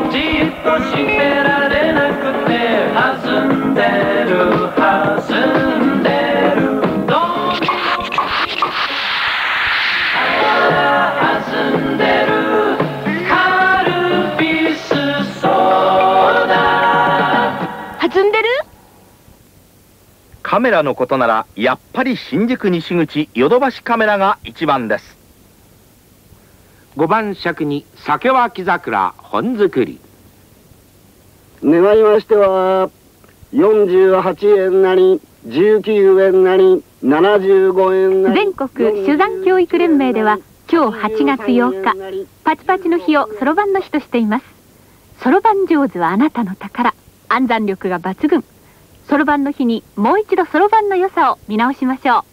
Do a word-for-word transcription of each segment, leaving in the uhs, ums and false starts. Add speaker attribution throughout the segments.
Speaker 1: じっとしてられなくて弾んでる弾んでるどん弾んでるカルピスソーダ
Speaker 2: 弾んでる。
Speaker 3: カメラのことならやっぱり新宿西口ヨドバシカメラが一番です。
Speaker 4: ごばん尺に酒は木桜本作り。
Speaker 5: 願いましてはよんじゅうはちえんなりじゅうきゅうえんなりななじゅうごえんなり。
Speaker 2: 全国酒山教育連盟では今日はちがつようかパチパチの日をそろばんの日としています。そろばん上手はあなたの宝。暗算力が抜群。そろばんの日にもう一度そろばんの良さを見直しましょ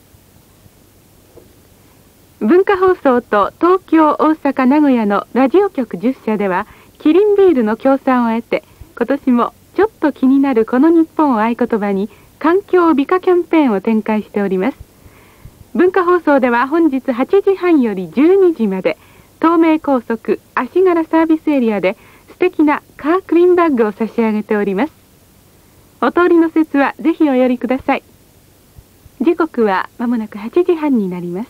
Speaker 2: う。文化放送と東京、大阪、名古屋のラジオ局じゅっしゃではキリンビールの協賛を得て今年もちょっと気になるこの日本を合言葉に環境美化キャンペーンを展開しております。文化放送では本日はちじはんよりじゅうにじまで東名高速足柄サービスエリアで素敵なカークリーンバッグを差し上げております。お通りの説はぜひお寄りください。時刻はまもなくはちじはんになります。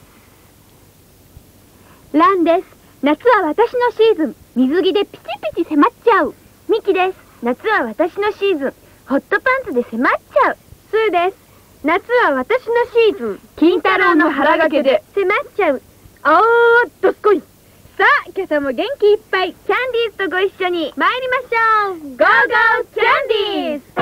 Speaker 6: ランです。夏は私のシーズン。水着でピチピチ迫っちゃう。ミキです。夏は私のシーズン。ホットパンツで迫っちゃう。スーです。夏は私のシーズン。金太郎の腹掛けで迫っちゃう。おーっとすこい。さあ今朝も元気いっぱいキャンディーズとご一緒に参りましょう。ゴーゴーキャンディーズ。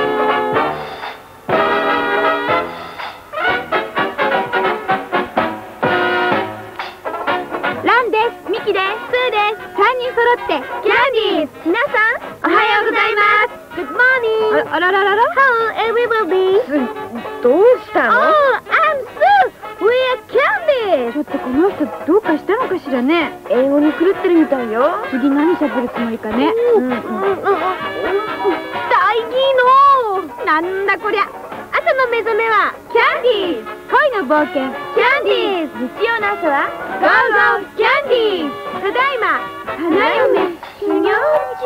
Speaker 6: ランです。ミキです。スーです。さんにん揃ってキャンディーズ。皆さんおはようございます。Good morning。あらららら。How everybody。どうしたの？ Oh, I'm Sue。We are candies。ちょっとこの人どうかしたのかしらね。英語に狂ってるみたいよ。次何喋るつもりかね。うんうんうん。大義の。なんだこりゃ。朝の目覚めはキャンディーズ。恋の冒険キャンディーズ。日曜の朝はゴーゴーキャンディーズ。ただいま花嫁修行中。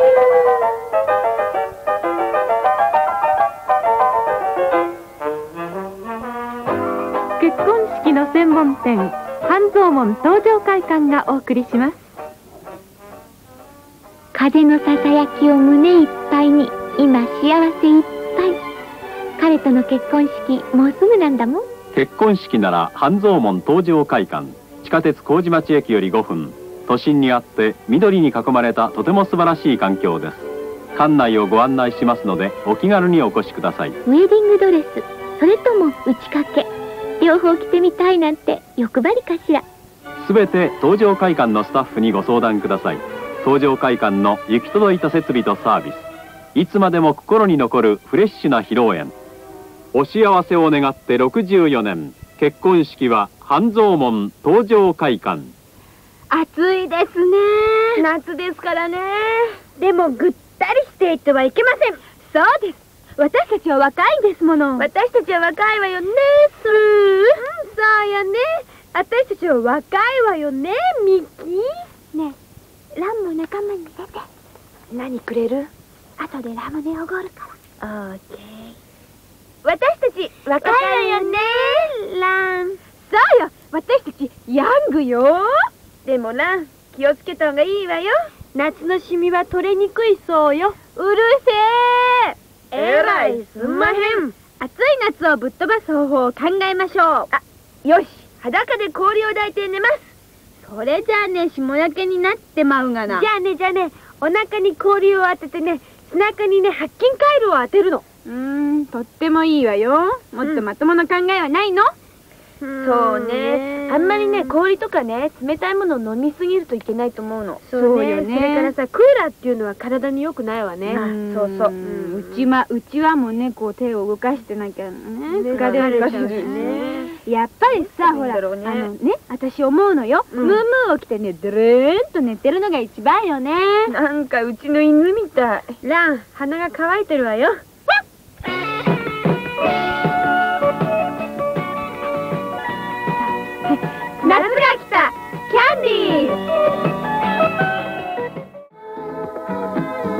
Speaker 2: 結婚式の専門店半蔵門東上会館がお送りします。
Speaker 6: 風のささやきを胸いっぱいに今幸せいっぱい。彼との結婚式もうすぐなんだもん。
Speaker 7: 結婚式なら半蔵門東上会館。地下鉄麹町駅よりごふん。都心にあって緑に囲まれたとても素晴らしい環境です。館内をご案内しますのでお気軽にお越しください。
Speaker 6: ウェディングドレスそれとも打ち掛け両方着てみたいなんて欲張りかしら。
Speaker 7: すべて東上会館のスタッフにご相談ください。東上会館の行き届いた設備とサービス。いつまでも心に残るフレッシュな披露宴。お幸せを願ってろくじゅうよねん。結婚式は半蔵門東上会館。
Speaker 6: 暑いですね。夏ですからね。でもぐったりしていてはいけません。そうです。私たちは若いんですもの。私たちは若いわよね、スー。うん、そうやね。私たちは若いわよね、ミキ。ねえ、ラムも仲間に出て。何くれる？後でラムネおごるから。オーケー。私たち若いわよね、ラン。そうよ、私たちヤングよ。でもラン、気をつけた方がいいわよ。夏のシミは取れにくいそうよ。うるせえ。えらいすんまへん。暑い夏をぶっ飛ばす方法を考えましょう。あ、よし、裸で氷を抱いて寝ます。それじゃあね、霜焼けになってまうがな。じゃあね、じゃあね、お腹に氷を当ててね、背中にね、白金カイルを当てるの。うーん、とってもいいわよ。もっとまともな考えはないの？そうね。あんまりね、氷とかね、冷たいものを飲みすぎるといけないと思うの。そうよね。それからさ、クーラーっていうのは体に良くないわね。そうそう。うちは、うちはもね、こう手を動かしてなきゃね、疲れるかしらね。やっぱりさ、ほら、あのね、私思うのよ。ムームーを着てね、ドゥルーンと寝てるのが一番よね。なんかうちの犬みたい。ラン、鼻が乾いてるわよ。夏が来たキャンディー。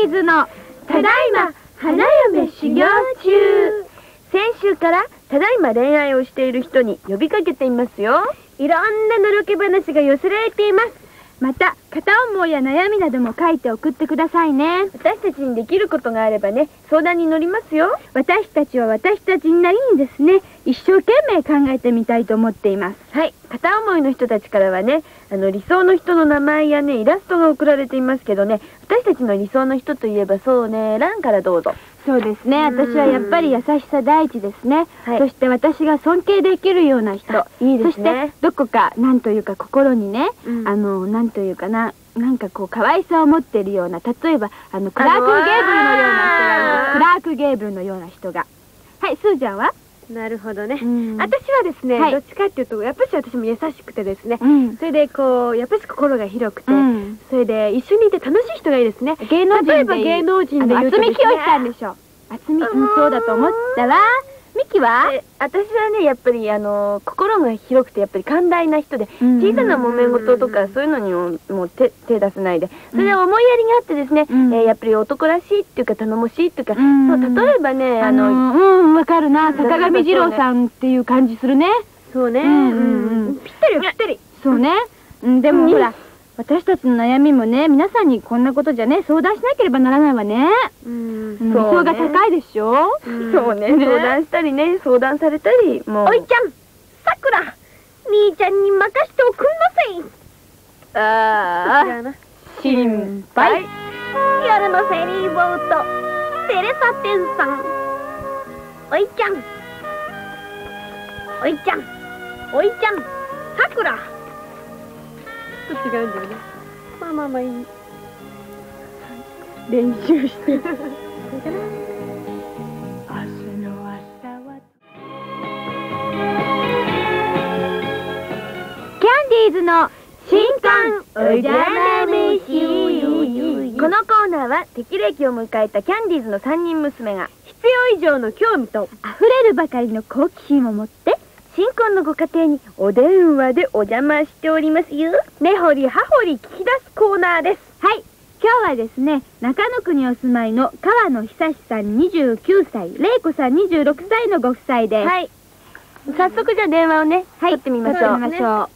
Speaker 6: ーズのただいま花嫁修行中。先週からただいま恋愛をしている人に呼びかけていますよ。いろんなのろけ話が寄せられています。また片思いや悩みなども書いて送ってくださいね。私たちにできることがあればね、相談に乗りますよ。私たちは私たちなりにですね、一生懸命考えてみたいと思っています。はい、片思いの人たちからはね、あの理想の人の名前やね、イラストが送られていますけどね、私たちの理想の人といえばそうね、ランからどうぞ。そうですね、私はやっぱり優しさ第一ですね。はい、そして私が尊敬できるような人。いいですね。そしてどこかなんというか心にね、うん、あのなんというかな、なんかこう可愛さを持っているような、例えばあのクラーク・ゲーブルのような人がいる。クラーク・ゲーブルのような人が。はい、スーちゃんは？なるほどね。私はですね、どっちかっていうとやっぱり私も優しくてですね、それでこうやっぱり心が広くて、それで一緒にいて楽しい人がいいですね。芸能人で例えば芸能人で言うと渥美清さんでしょ。渥美、そうだと思ったわ。ミキは？私はね、やっぱりあの心が広くてやっぱり寛大な人で、小さな揉め事とかそういうのにももう手手出せないで、それで思いやりがあってですね、えやっぱり男らしいっていうか頼もしいっていうか、そう例えばね、あのうんわかるな、坂上二郎さんっていう感じするね。そうね、ぴったりぴったり。そうね。でもほら、私たちの悩みもね、皆さんにこんなことじゃね、相談しなければならないわね。理想が高いでしょ。そうね、相談したりね、相談されたり、もう。おいちゃん、さくら、兄ちゃんに任しておくんなさい。ああ、心配。夜のフェリーボート、テレサテンさん。おいちゃん、おいちゃん、おいちゃん、さくら。ちょっと違うんだよね。まあまあまあいい。練習して。キャンディーズの新刊お邪魔飯。このコーナーは適齢期を迎えたキャンディーズのさんにん娘が必要以上の興味と溢れるばかりの好奇心を持って新婚のご家庭にお電話でお邪魔しておりますよ。根掘り葉掘り聞き出すコーナーです。はい、今日はですね、中野区にお住まいの川野久志さんにじゅうきゅうさい、玲子さんにじゅうろくさいのご夫妻です。はい、早速じゃあ電話をね、はい、取ってみましょう。はい、はい。もしも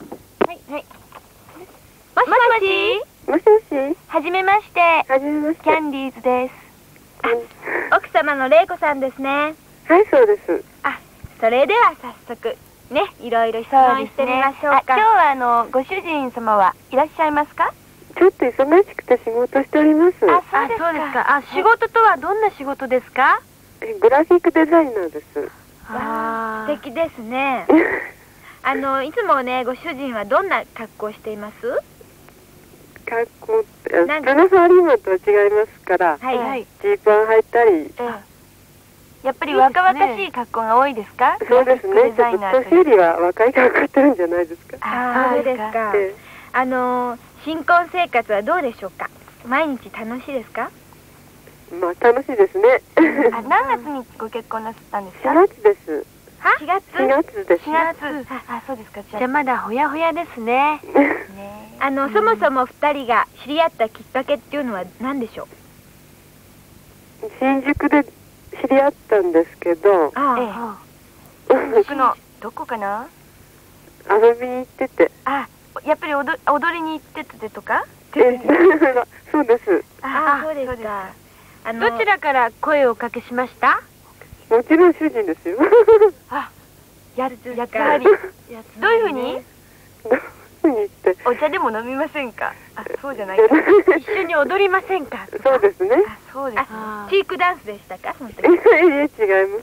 Speaker 6: しもしもし。はじめまして。はじめまして。キャンディーズです。あ、奥様の玲子さんですね。はい、そうです。あ、それでは早速ね、いろいろ質問してみましょうか。今日はあのご主人様はいらっしゃいますか？ちょっと忙しくて仕事しております。あ、そうですか。あ、仕事とはどんな仕事ですか？グラフィックデザイナーです。ああ、素敵ですね。あのいつもね、ご主人はどんな格好をしています？格好って普通のサラリーマンとは違いますから、はいはい、ジーパン履いたり。やっぱり若々しい格好が多いですか？そうですね。ちょっと年よりは若い格好してるんじゃないですか。ああ、そうですか。あの新婚生活はどうでしょうか？毎日楽しいですか？まあ楽しいですね。あ、何月にご結婚なさったんですか？しがつです。は？しがつ？しがつです。しがつ。あ、そうですか。じゃあまだほやほやですね。ね。あのそもそも二人が知り合ったきっかけっていうのは何でしょう？新宿で知り合ったんですけど、ああ、新宿のどこかな？遊びに行ってて。あ、やっぱり踊踊りに行っててとか？え、そうです。ああ、そうですか。あのどちらから声をおかけしました？もちろん主人ですよ。あ、ややっぱり。どういうふうに？お茶でも飲みませんか？あ、そうじゃないか。一緒に踊りませんか？そうですね。あ、そうです。チークダンスでしたか？その時。いえ、違います。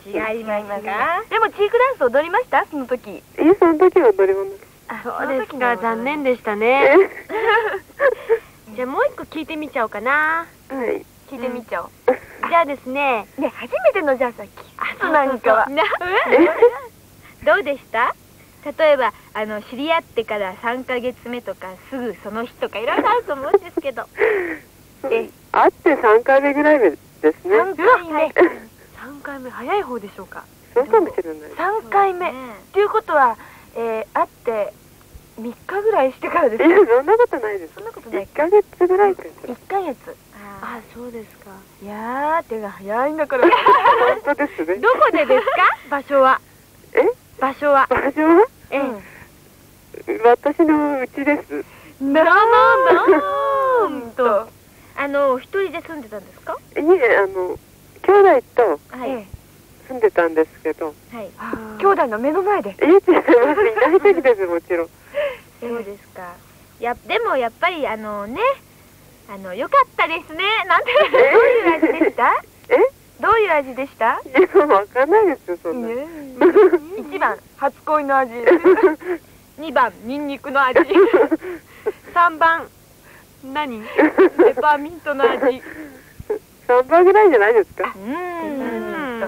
Speaker 6: 違いますか？でもチークダンス踊りました？その時。え、その時は踊り物。あ、そうですか。残念でしたね。じゃあもう一個聞いてみちゃおうかな。はい。聞いてみちゃおう。じゃあですね。ね、初めてのじゃあさ、キスなんかは。どうでした？例えばあの知り合ってからさんかげつめとかすぐその日とかいろいろあると思うんですけど。え、会ってさんかいめぐらい目ですね。さんかいめ。さんかいめ早い方でしょうか。そうかもしれない。さんかいめ。ということは、えー、会ってみっかぐらいしてからですか？
Speaker 8: いや、そんなことないです。
Speaker 6: そんなことない。
Speaker 8: いっかげつぐらいかしら。
Speaker 6: いっかげつ。あ、そうですか。いやー、手が早いんだから。
Speaker 8: 本当ですね。
Speaker 6: どこでですか？場所は。
Speaker 8: え？
Speaker 6: 場所は。
Speaker 8: 場所は？
Speaker 6: え
Speaker 8: え。私の家です。
Speaker 6: ななんと。あの、一人で住んでたんですか？
Speaker 8: いえ、あの、兄弟と
Speaker 6: はい。
Speaker 8: 住んでたんですけど。
Speaker 6: はい。兄弟の目の前で。
Speaker 8: いえ、違います。いない時です、もちろん。
Speaker 6: そうですか。や、でもやっぱりあのね、あの、良かったですね。なんて、どういう味でした？
Speaker 8: え？
Speaker 6: どういう味でした？
Speaker 8: いや、わかんないですよ、そんな。
Speaker 6: 一番、初恋の味。二番、ニンニクの味。三番、何？ペパーミントの味。
Speaker 8: さんばんぐらいじゃないですか。
Speaker 6: うん。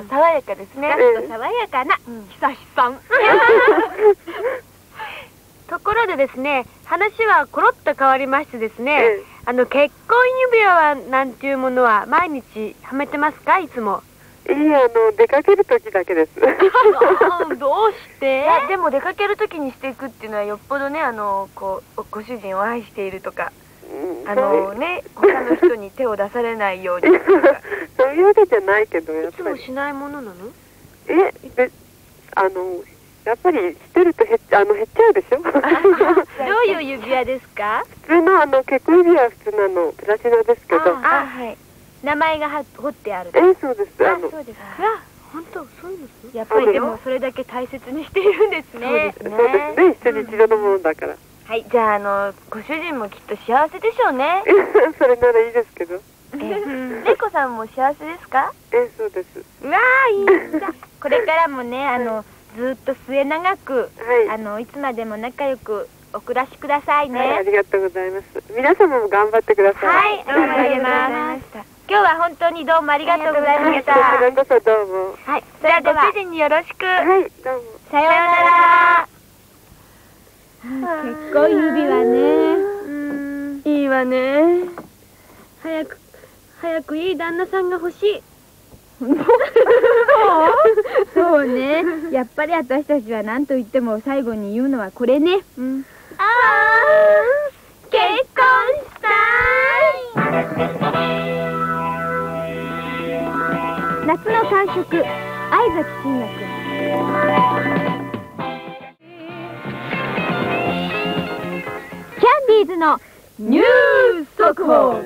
Speaker 6: 爽やかですね。爽やかな、久しさん。ところでですね、話はコロッと変わりましてですね、あの、結婚指輪はなんていうものは毎日はめてますか、いつも？
Speaker 8: いい、あの、出かける時だけです。
Speaker 6: どうして？いや、でも出かける時にしていくっていうのはよっぽどね、あの、こう、ご主人を愛しているとか、あのね、他の人に手を出されないようにとか。
Speaker 8: そういうわけじゃないけど、やっぱり。
Speaker 6: いつもしないものなの？
Speaker 8: え、べ、あの、やっぱりしてると減っ、あの、減っちゃうでしょ？ど
Speaker 6: ういう指輪ですか？
Speaker 8: 普通のあの、結婚指輪は普通のあの、プラチナですけど。
Speaker 6: あ、はい。名前が彫ってある。
Speaker 8: え、そうです。あの、
Speaker 6: そうですか。本当、そういうの？やっぱりでもそれだけ大切にしているんですね。
Speaker 8: そうですね。一緒に一度のものだから。
Speaker 6: はい、じゃあ、あの、ご主人もきっと幸せでしょうね。
Speaker 8: それならいいですけど。
Speaker 6: レイコさんも幸せですか？
Speaker 8: え、そうです。
Speaker 6: うわー、いいんだ。これからもね、あの、ずっと末永く、あの、いつまでも仲良くお暮らしくださいね。
Speaker 8: ありがとうございます。皆様も頑張ってください。
Speaker 6: はい、どうもありがとうございました。今日は本当にどうもありがとうございました。
Speaker 8: こちらこそどうも。
Speaker 6: はい、それではご主人によろしく。
Speaker 8: はい、どうも。
Speaker 6: さようなら。結婚指輪ね。いいわね。早く、早くいい旦那さんが欲しい。そうね。やっぱり私たちは何と言っても最後に言うのはこれね。うん、あー、結婚したい。夏の感触、相崎真也君。キャンディーズのニュース速報。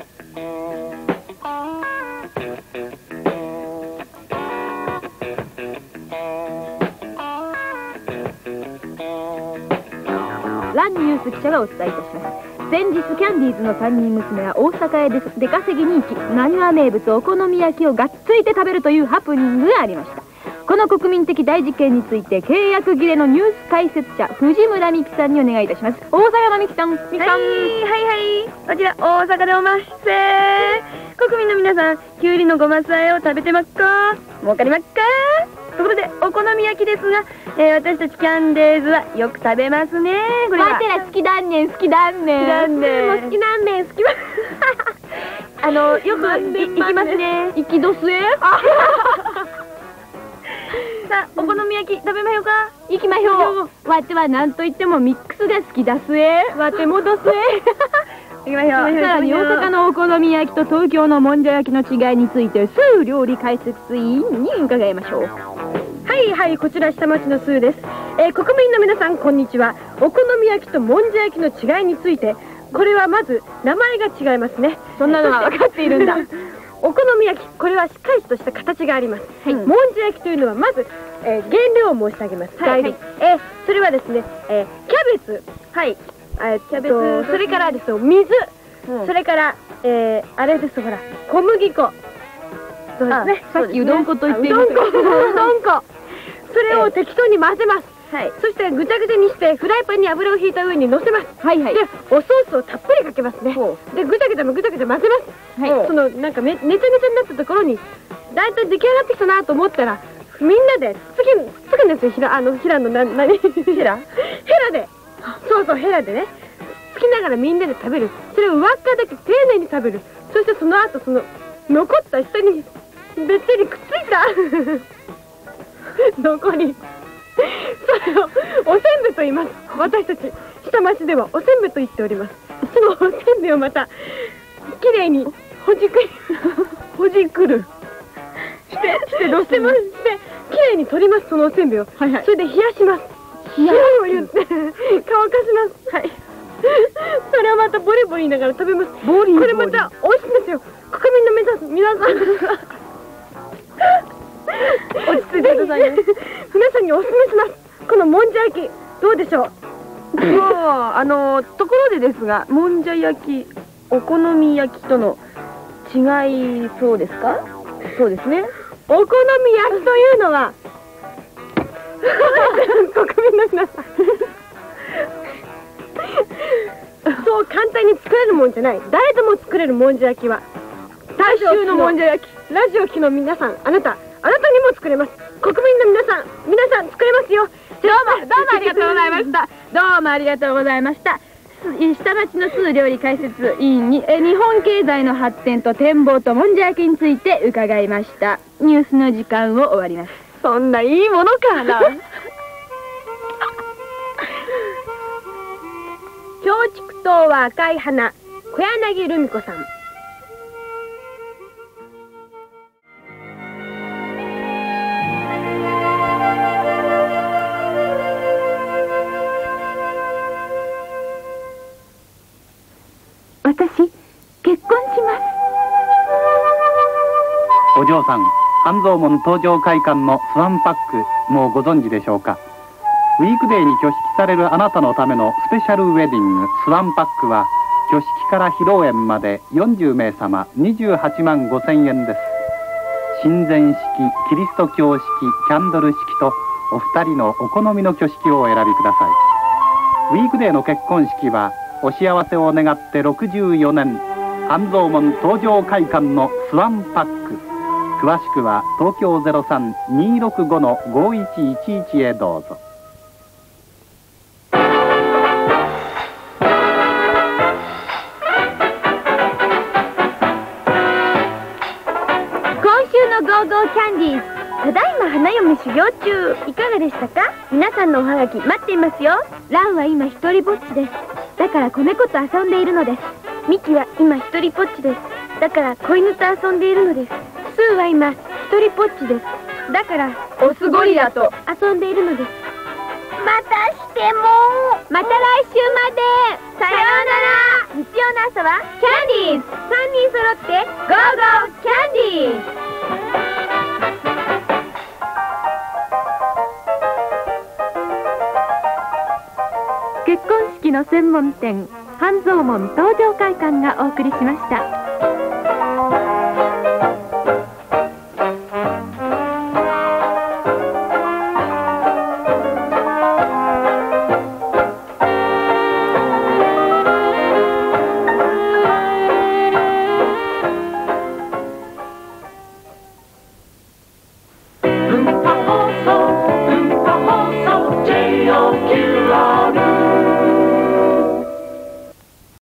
Speaker 6: ランニュース記者がお伝えいたします。先日キャンディーズのさんにん娘は大阪へ出出稼ぎに行き、なにわ名物お好み焼きをがっついて食べるというハプニングがありました。この国民的大事件について契約切れのニュース解説者藤村美樹さんにお願いいたします。大阪の美樹さん、美樹さん。はいはいはい、こちら大阪でおまっせ。国民の皆さん、きゅうりのごまさえを食べてますか？儲かりますか？ところでお好み焼きですが、えー、私たちキャンデーズはよく食べますね。これは。わてら好きだんねん、好きだんねん。好きだんねん。もう好きなんねん、好きだ。あの、よく行きますね。行きどすえ。さあ、お好み焼き食べましょうか。行きましょう。わてはなんといってもミックスが好きだすえ。わてもどすえ。行きましょう。さらに大阪のお好み焼きと東京のもんじゃ焼きの違いについて、スー料理解説委員に伺いましょう。はいはい、こちら下町のスーです。えー、国民の皆さんこんにちは。お好み焼きともんじゃ焼きの違いについて、これはまず名前が違いますね。そんなのは分かっているんだ。お好み焼き、これはしっかりとした形があります。はい、もんじゃ焼きというのはまず、えー、原料を申し上げます。はいはい、えー、それはですね、えー、キャベツ、はい、えー、キャベツ、それからですよ水、うん、それから、えー、あれですほら小麦粉。そうですね。さっきうどん粉と言っている。うどん粉、うどん粉。それを適当に混ぜます。はい。そしてぐちゃぐちゃにしてフライパンに油を引いた上に乗せます。はいはい。で、おソースをたっぷりかけますね。で、ぐちゃぐちゃぐちゃぐちゃ混ぜます。はい。そのなんかめねちゃねちゃになったところにだいたい出来上がってきたなと思ったら、みんなでつけつけんですよ。ひらあのひらのな何？ヘラ？ヘラで。そうそうヘラでね。つきながらみんなで食べる。それを輪っかだけ丁寧に食べる。そしてその後その残った下にべっちりくっついた残りそれをおせんべと言います。私たち下町ではおせんべいと言っております。そのおせんべいをまたきれいにほじくりほじくるしてしてどうしてもしてきれいに取ります。そのおせんべいを、はいはい、それで冷やします。冷やを言って乾かします。はい、それをまたボリボリ言いながら食べます。ボリボリこれまた美味しいんですよ。国民の皆さん皆さん落ち着いてくださいね。皆さんにおすすめします。このもんじゃ焼きどうでしょう。そうあのところでですが、もんじゃ焼きお好み焼きとの違いそうですか。そうですね。お好み焼きというのは国民の皆さんそう簡単に作れるもんじゃない。誰でも作れるもんじゃ焼きは大衆のもんじゃ焼き。ラジオ機の皆さん、あなたあなたにも作れます。国民の皆さん皆さん作れますよ。どうもどうもありがとうございました。どうもありがとうございました。下町の通料理解説委員にえ日本経済の発展と展望ともんじゃ焼きについて伺いました。ニュースの時間を終わります。そんないいものかな。松竹桃は赤い花、小柳ルミ子さん。
Speaker 2: 私、結婚します。
Speaker 9: お嬢さん、半蔵門東上会館のスワンパック、もうご存知でしょうか。ウィークデーに挙式されるあなたのためのスペシャルウェディングスワンパックは、挙式から披露宴までよんじゅうめいさまにじゅうはちまんごせんえんです。神前式、キリスト教式、キャンドル式とお二人のお好みの挙式をお選びください。ウィークデーの結婚式はお幸せを願ってろくじゅうよねん、半蔵門東上会館のスワンパック。詳しくは東京 ゼロさん にーろくご ごいちいちいち へどうぞ。
Speaker 6: ゴーゴーキャンディーズ、ただいま花嫁修行中。いかがでしたか。皆さんのおはがき待っていますよ。ランは今一人ぼっちです。だから子猫と遊んでいるのです。ミキは今一人ぼっちです。だから子犬と遊んでいるのです。スーは今一人ぼっちです。だからオスゴリラと遊んでいるのです。またしてもまた来週まで。さようなら。日曜の朝はキャンディーズ。さんにん揃ってゴーゴーキャンディーズ。
Speaker 2: 結婚式の専門店半蔵門東上会館がお送りしました。